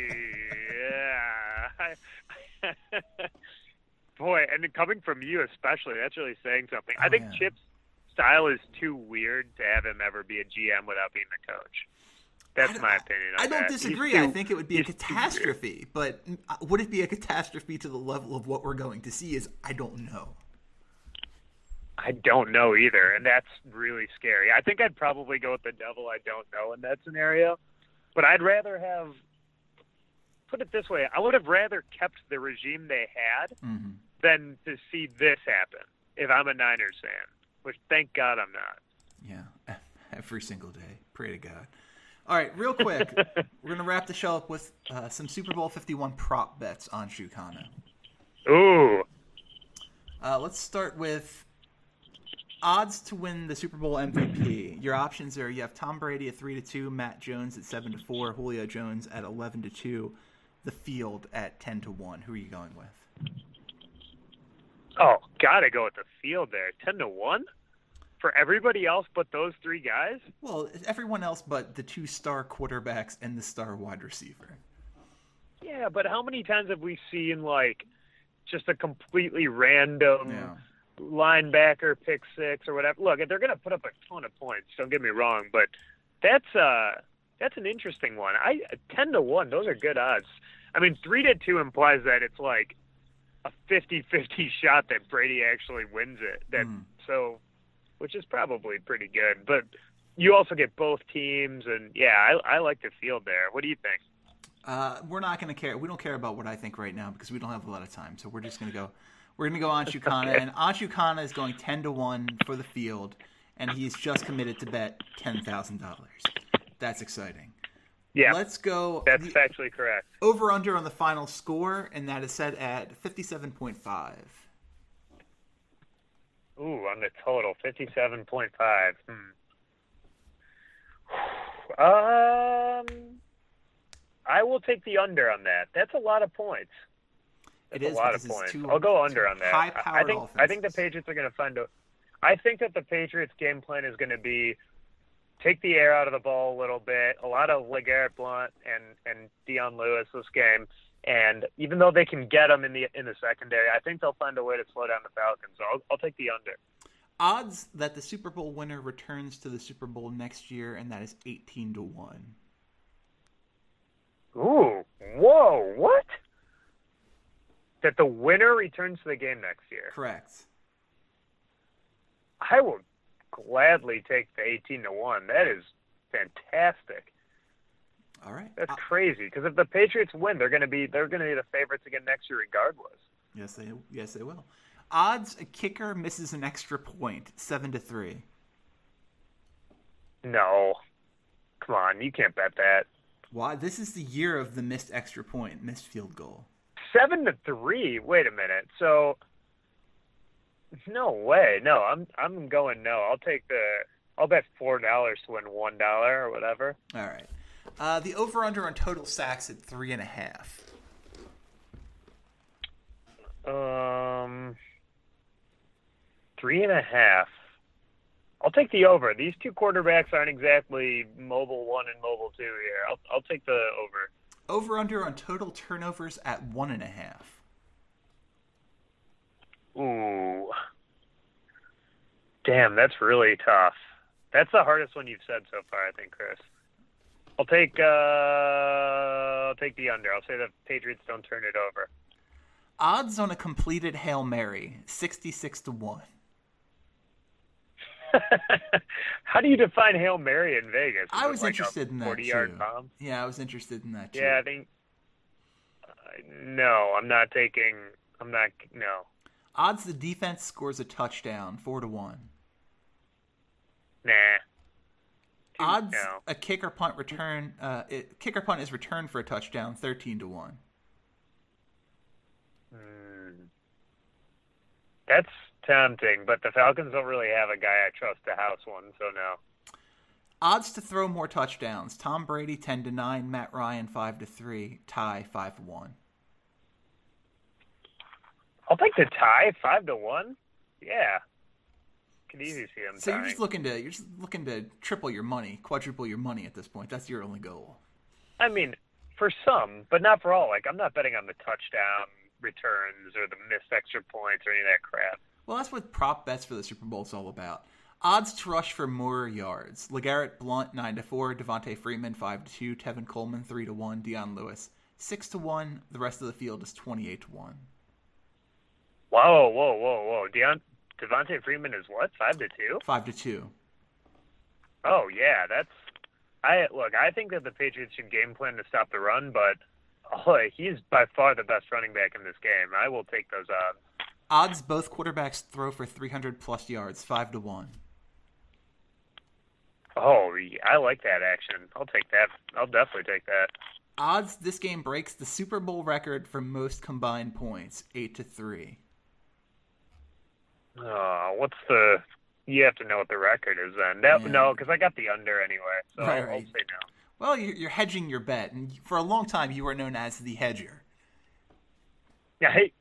yeah, boy, and coming from you especially, that's really saying something. Oh, I think yeah. Chip's style is too weird to have him ever be a G M without being the coach. That's I- my opinion on I don't that. disagree. He's I too- think it would be a he's too weird. catastrophe, but would it be a catastrophe to the level of what we're going to see is I don't know. I don't know either, and that's really scary. I think I'd probably go with the devil I don't know in that scenario, but I'd rather have, put it this way, I would have rather kept the regime they had Mm-hmm. than to see this happen if I'm a Niners fan, which thank God I'm not. Yeah, every single day. Pray to God. All right, real quick, we're going to wrap the show up with uh, some Super Bowl fifty-one prop bets on Shukana. Ooh, Uh, let's start with odds to win the Super Bowl M V P. Your options are you have Tom Brady at three to two, Matt Jones at seven to four, Julio Jones at eleven to two, the field at ten to one. Who are you going with? oh, gotta go with the field there. ten to one? For everybody else but those three guys? Well, everyone else but the two star quarterbacks and the star wide receiver. Yeah, but how many times have we seen, like, just a completely random Yeah. linebacker pick six or whatever? Look, they're going to put up a ton of points, don't get me wrong, but that's uh that's an interesting one. I ten to one, those are good odds. I mean, three to two implies that it's like a fifty-fifty shot that Brady actually wins it. That Mm. so which is probably pretty good, but you also get both teams, and yeah, I, I like the field there. What do you think? Uh, we're not going to care. We don't care about what I think right now because we don't have a lot of time. So we're just going to go. We're going to go Anshu Khanna, Okay. and Anshu Khanna is going ten to one for the field, and he's just committed to bet ten thousand dollars. That's exciting. Yeah, Let's go. that's the factually correct. over under on the final score, and that is set at fifty-seven point five. Ooh, on the total, fifty-seven point five. Hmm. Um, I will take the under on that. That's a lot of points. It That's is a lot because of it's points. two- I'll go under two on that. high-powered I think I think the offenses. Patriots are going to find a. I think that the Patriots' game plan is going to be take the air out of the ball a little bit. A lot of LeGarrette Blount and and Dion Lewis this game. And even though they can get them in the in the secondary, I think they'll find a way to slow down the Falcons. So I'll, I'll take the under. Odds that the Super Bowl winner returns to the Super Bowl next year, and that is eighteen to one. Ooh, whoa, what? That the winner returns to the game next year. Correct. I will gladly take the eighteen to one. That is fantastic. All right. That's Uh, crazy. Because if the Patriots win, they're going to be they're going to be the favorites again next year, regardless. yes, they yes they will. Odds a kicker misses an extra point, seven to three. No, come on, you can't bet that. Why? This is the year of the missed extra point, missed field goal. Seven to three. Wait a minute. So, no way. No, I'm I'm going no. I'll take the. I'll bet four dollars to win one dollar or whatever. All right. Uh, the over under on total sacks at three and a half. Um, three and a half. I'll take the over. These two quarterbacks aren't exactly mobile one and mobile two here. I'll I'll take the over. Over under on total turnovers at one and a half. Ooh. Damn, that's really tough. That's the hardest one you've said so far, I think, Chris. I'll take uh, I'll take the under. I'll say the Patriots don't turn it over. Odds on a completed Hail Mary, sixty-six to one. How do you define Hail Mary in Vegas? Is I it was like interested a in that forty-yard too. bomb? Yeah, I was interested in that too. Yeah, I think. Uh, no, I'm not taking. I'm not. No. Odds the defense scores a touchdown, four to one. Nah. Too- Odds no. a kicker punt return, uh, it, kicker punt is returned for a touchdown, thirteen to one. Hmm. That's tempting, but the Falcons don't really have a guy I trust to house one, so no. Odds to throw more touchdowns. Tom Brady ten to nine, Matt Ryan five to three, tie five to one. I'll take the tie, five to one. Yeah, could easily see him. So tying. you're just looking to you're just looking to triple your money, quadruple your money at this point. That's your only goal. I mean, for some, but not for all. Like, I'm not betting on the touchdown returns or the missed extra points or any of that crap. Well, that's what prop bets for the Super Bowl is all about. Odds to rush for more yards. LeGarrette Blount nine to four, Devontae Freeman five to two, Tevin Coleman three to one, Dion Lewis six to one. The rest of the field is twenty-eight to one. Whoa, whoa, whoa, whoa! Deon- Devontae Freeman is what? Five to two? Five to two. Oh yeah, that's. I look. I think that the Patriots should game plan to stop the run, but oh, he's by far the best running back in this game. I will take those odds. Odds both quarterbacks throw for three hundred plus yards, five to one. Oh, I like that action. I'll take that. I'll definitely take that. Odds this game breaks the Super Bowl record for most combined points, eight to three. Oh, what's the? You have to know what the record is then. That, Yeah. No, because I got the under anyway, so Right, I'll, right. I'll say no. Well, you're you're hedging your bet, and for a long time you were known as the hedger. Yeah, I,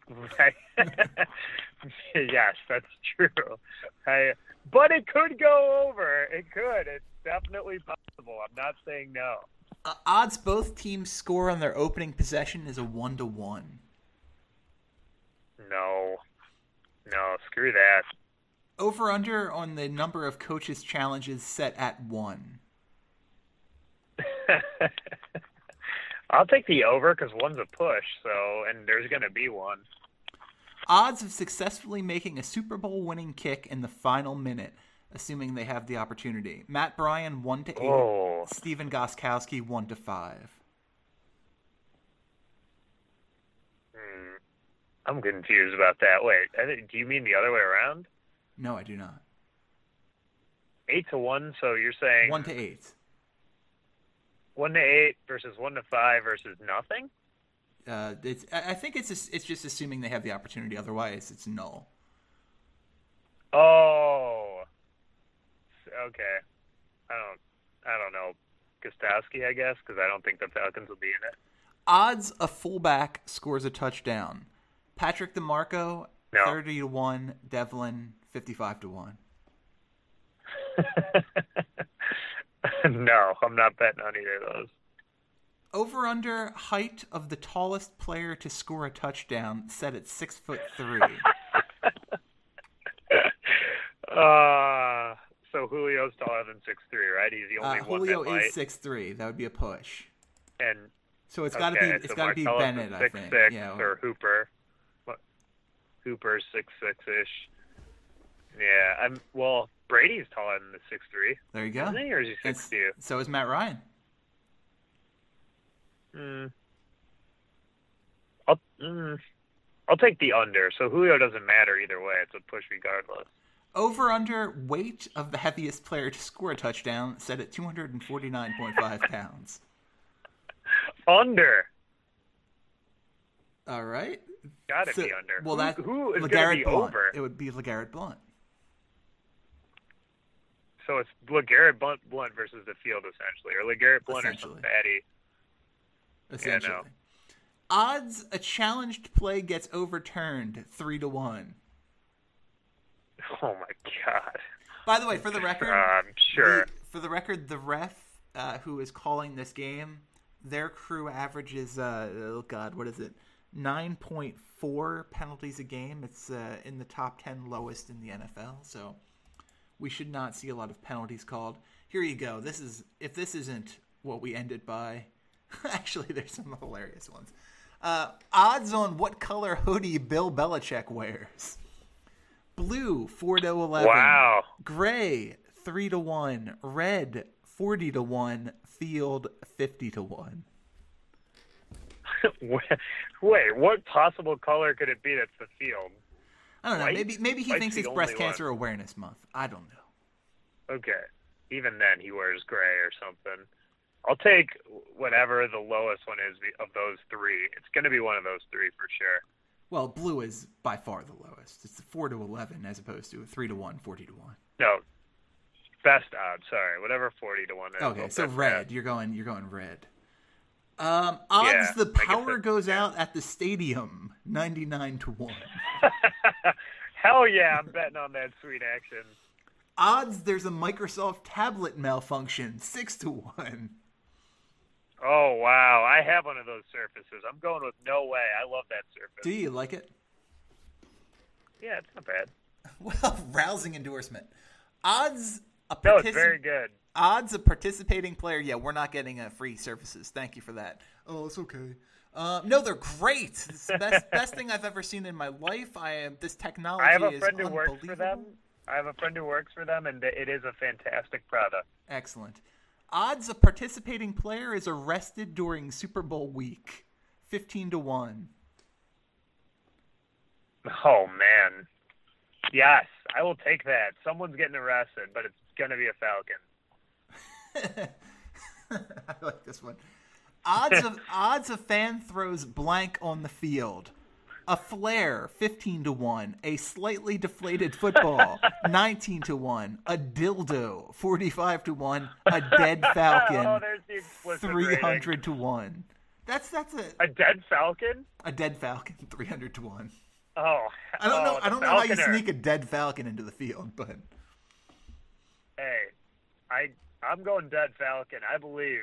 yes, that's true. I, but it could go over. It could. It's definitely possible. I'm not saying no. Uh, odds both teams score on their opening possession is a one to one. No, no, screw that. Over under on the number of coaches' challenges set at one. I'll take the over because one's a push, so and there's going to be one. Odds of successfully making a Super Bowl winning kick in the final minute, assuming they have the opportunity. Matt Bryan one to eight. Oh. Stephen Gostkowski one to five. Hmm. I'm confused about that. Wait, I think, do you mean the other way around? No, I do not. Eight to one. So you're saying One to eight. one to eight versus one to five versus nothing? Uh, it's. I I think it's. Just, it's just assuming they have the opportunity. Otherwise, it's null. Oh. Okay. I don't. I don't know. Gostowski, I guess, because I don't think the Falcons will be in it. Odds a fullback scores a touchdown. Patrick DeMarco No. thirty to one. Devlin fifty-five to one. No, I'm not betting on either of those. Over under height of the tallest player to score a touchdown set at six foot three. uh, so Julio's taller than six three, right? He's the Uh, only one Julio that might. is six three. That would be a push. And So it's got to okay, be. It's so got to be Martellus Bennett, is I six, think. Six, Yeah. or Hooper. Hooper's six six ish. Yeah, I'm. Well, Brady's taller than the six three. There you go. Isn't he, or is he six It's- two? So is Matt Ryan. Mm. I'll mm, I'll take the under. So Julio doesn't matter either way. It's a push regardless. Over under weight of the heaviest player to score a touchdown set at two hundred forty-nine point five pounds. Under. All right. Got to So- be under. Well, who, that who is going to LeGarrette be Blount. over? It would be LeGarrette Blount. So it's LeGarrette Blunt, Blunt versus the field, essentially. Or LeGarrette Blunt or some Essentially. fatty. Essentially. no. Odds a challenged play gets overturned three to one. Oh, my God. By the way, for the record, Um, sure. the, for the record, the ref uh, who is calling this game, their crew averages, uh, oh God, what is it? nine point four penalties a game. It's uh, in the top ten lowest in the N F L. So we should not see a lot of penalties called. Here you go. This is if this isn't what we ended by. Actually, there's some hilarious ones. Uh, odds on what color hoodie Bill Belichick wears. Blue, four to eleven. Wow. Gray, three to one. Red, forty to one. Field, fifty to one. Wait, what possible color could it be that's the field? I don't know. White? Maybe maybe he White's thinks the it's Breast only one. Cancer Awareness Month. I don't know. Okay. Even then, he wears gray or something. I'll take whatever the lowest one is of those three. It's going to be one of those three for sure. Well, blue is by far the lowest. It's four to eleven as opposed to three to one, forty to one. No. best odds. Sorry, whatever forty to one is. Okay, so best red. odds. You're going. You're going red. Um, odds Yeah, the I guess power that- goes yeah. out at the stadium. ninety-nine to one. Hell yeah, I'm betting on that sweet action. Odds there's a Microsoft tablet malfunction. six to one. Oh wow, I have one of those surfaces. I'm going with no way. I love that surface. Do you like it? Yeah, it's not bad. Well, rousing endorsement. Odds a No, it's partici- very good. Odds a participating player. Yeah, we're not getting uh, free services. Thank you for that. Oh, it's okay. Uh, no, they're great. It's the best best thing I've ever seen in my life. I am this technology I have a is friend who works for them. unbelievable. I have a friend who works for them, and it is a fantastic product. Excellent. Odds a participating player is arrested during Super Bowl week. fifteen to one. Oh man, yes, I will take that. Someone's getting arrested, but it's gonna be a Falcon. I like this one. Odds of odds a fan throws blank on the field. A flare, fifteen to one. A slightly deflated football, nineteen to one. A dildo, forty-five to one. A dead falcon, Oh, there's the explicit three hundred rating. to one. That's that's a A dead Falcon? a dead falcon, three hundred to one. Oh, I don't know. oh, I the don't know how you Falconer. sneak a dead falcon into the field, but Hey, I I'm going dead Falcon. I believe.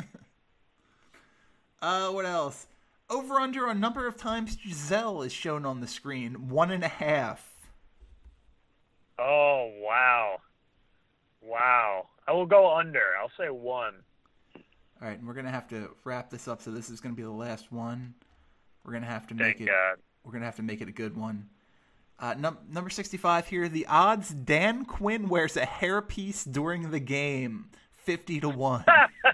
uh, what else? Over under on number of times Giselle is shown on the screen. One and a half. Oh wow, wow. I will go under. I'll say one. All right, and we're gonna have to wrap this up. So this is gonna be the last one. We're gonna have to make Thank it. God. We're gonna have to make it a good one. Uh, num- number sixty-five here. The odds Dan Quinn wears a hairpiece during the game. Fifty to one.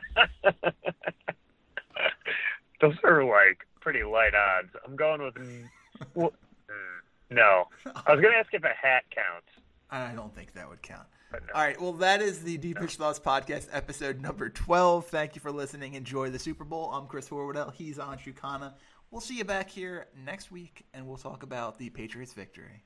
Those are like pretty light odds. I'm going with well, mm, no. I was gonna ask if a hat counts. I don't think that would count. But no. All right, well, that is the Deep Pitch Thoughts Podcast, episode number twelve. Thank you for listening. Enjoy the Super Bowl. I'm Chris Horwoodell. He's Anshu Khanna. We'll see you back here next week, and we'll talk about the Patriots' victory.